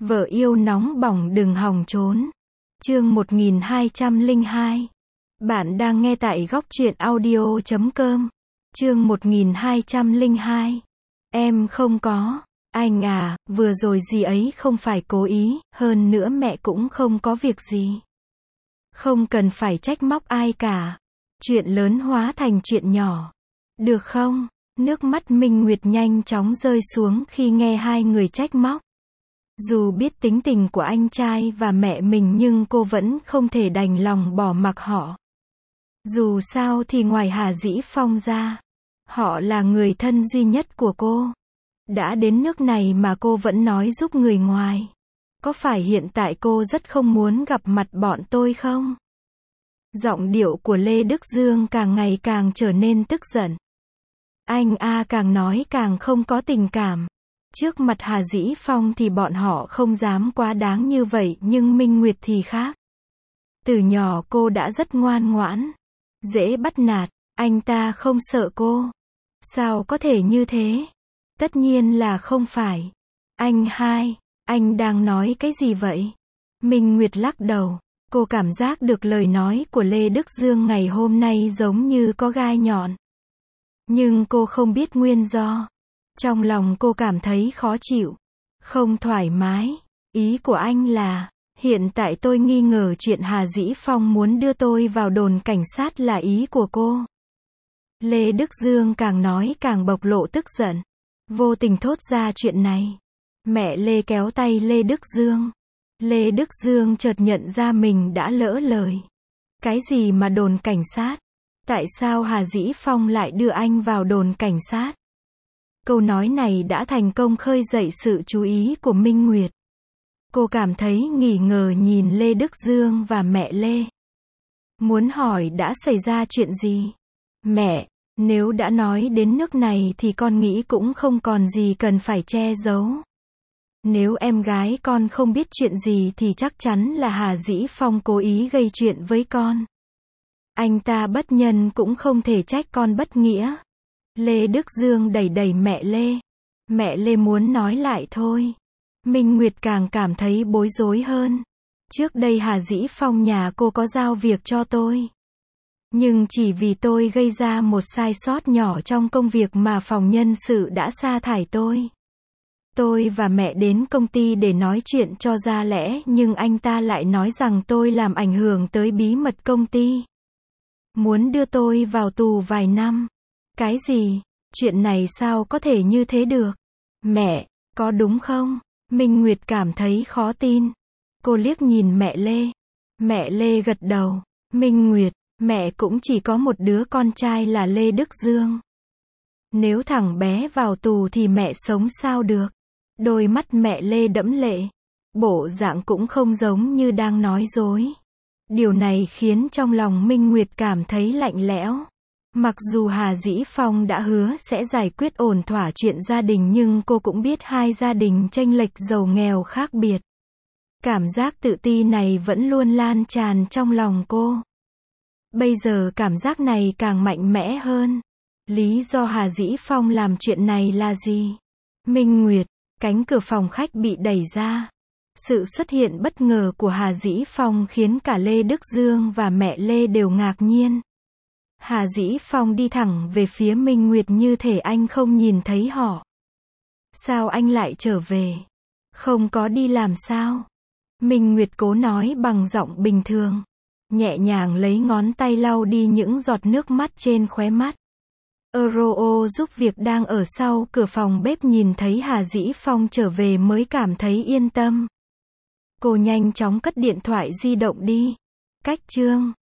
Vợ yêu nóng bỏng đừng hòng trốn. Chương 1202. Bạn đang nghe tại góc truyện audio.com. Chương 1202. Em không có. Anh à, vừa rồi dì ấy không phải cố ý, hơn nữa mẹ cũng không có việc gì. Không cần phải trách móc ai cả. Chuyện lớn hóa thành chuyện nhỏ. Được không? Nước mắt Minh Nguyệt nhanh chóng rơi xuống khi nghe hai người trách móc. Dù biết tính tình của anh trai và mẹ mình nhưng cô vẫn không thể đành lòng bỏ mặc họ. Dù sao thì ngoài Hà Dĩ Phong ra, họ là người thân duy nhất của cô. Đã đến nước này mà cô vẫn nói giúp người ngoài. Có phải hiện tại cô rất không muốn gặp mặt bọn tôi không? Giọng điệu của Lê Đức Dương càng ngày càng trở nên tức giận. Anh càng nói càng không có tình cảm. Trước mặt Hà Dĩ Phong thì bọn họ không dám quá đáng như vậy, nhưng Minh Nguyệt thì khác. Từ nhỏ cô đã rất ngoan ngoãn, dễ bắt nạt, anh ta không sợ cô. Sao có thể như thế? Tất nhiên là không phải. Anh đang nói cái gì vậy? Minh Nguyệt lắc đầu, cô cảm giác được lời nói của Lê Đức Dương ngày hôm nay giống như có gai nhọn. Nhưng cô không biết nguyên do. Trong lòng cô cảm thấy khó chịu, không thoải mái. Ý của anh là, hiện tại tôi nghi ngờ chuyện Hà Dĩ Phong muốn đưa tôi vào đồn cảnh sát là ý của cô. Lê Đức Dương càng nói càng bộc lộ tức giận, vô tình thốt ra chuyện này. Mẹ Lê kéo tay Lê Đức Dương. Lê Đức Dương chợt nhận ra mình đã lỡ lời. Cái gì mà đồn cảnh sát? Tại sao Hà Dĩ Phong lại đưa anh vào đồn cảnh sát? Câu nói này đã thành công khơi dậy sự chú ý của Minh Nguyệt. Cô cảm thấy nghi ngờ nhìn Lê Đức Dương và mẹ Lê. Muốn hỏi đã xảy ra chuyện gì? Mẹ, nếu đã nói đến nước này thì con nghĩ cũng không còn gì cần phải che giấu. Nếu em gái con không biết chuyện gì thì chắc chắn là Hà Dĩ Phong cố ý gây chuyện với con. Anh ta bất nhân cũng không thể trách con bất nghĩa. Lê Đức Dương đẩy đẩy mẹ Lê. Mẹ Lê muốn nói lại thôi. Minh Nguyệt càng cảm thấy bối rối hơn. Trước đây Hà Dĩ Phong nhà cô có giao việc cho tôi. Nhưng chỉ vì tôi gây ra một sai sót nhỏ trong công việc mà phòng nhân sự đã sa thải tôi. Tôi và mẹ đến công ty để nói chuyện cho ra lẽ, nhưng anh ta lại nói rằng tôi làm ảnh hưởng tới bí mật công ty. Muốn đưa tôi vào tù vài năm. Cái gì? Chuyện này sao có thể như thế được? Mẹ, có đúng không? Minh Nguyệt cảm thấy khó tin. Cô liếc nhìn mẹ Lê. Mẹ Lê gật đầu. Minh Nguyệt, mẹ cũng chỉ có một đứa con trai là Lê Đức Dương. Nếu thằng bé vào tù thì mẹ sống sao được? Đôi mắt mẹ Lê đẫm lệ. Bộ dạng cũng không giống như đang nói dối. Điều này khiến trong lòng Minh Nguyệt cảm thấy lạnh lẽo. Mặc dù Hà Dĩ Phong đã hứa sẽ giải quyết ổn thỏa chuyện gia đình nhưng cô cũng biết hai gia đình chênh lệch giàu nghèo khác biệt. Cảm giác tự ti này vẫn luôn lan tràn trong lòng cô. Bây giờ cảm giác này càng mạnh mẽ hơn. Lý do Hà Dĩ Phong làm chuyện này là gì? Minh Nguyệt, cánh cửa phòng khách bị đẩy ra. Sự xuất hiện bất ngờ của Hà Dĩ Phong khiến cả Lê Đức Dương và mẹ Lê đều ngạc nhiên. Hà Dĩ Phong đi thẳng về phía Minh Nguyệt như thể anh không nhìn thấy họ. Sao anh lại trở về? Không có đi làm sao? Minh Nguyệt cố nói bằng giọng bình thường. Nhẹ nhàng lấy ngón tay lau đi những giọt nước mắt trên khóe mắt. Euro giúp việc đang ở sau cửa phòng bếp nhìn thấy Hà Dĩ Phong trở về mới cảm thấy yên tâm. Cô nhanh chóng cất điện thoại di động đi. Cách chương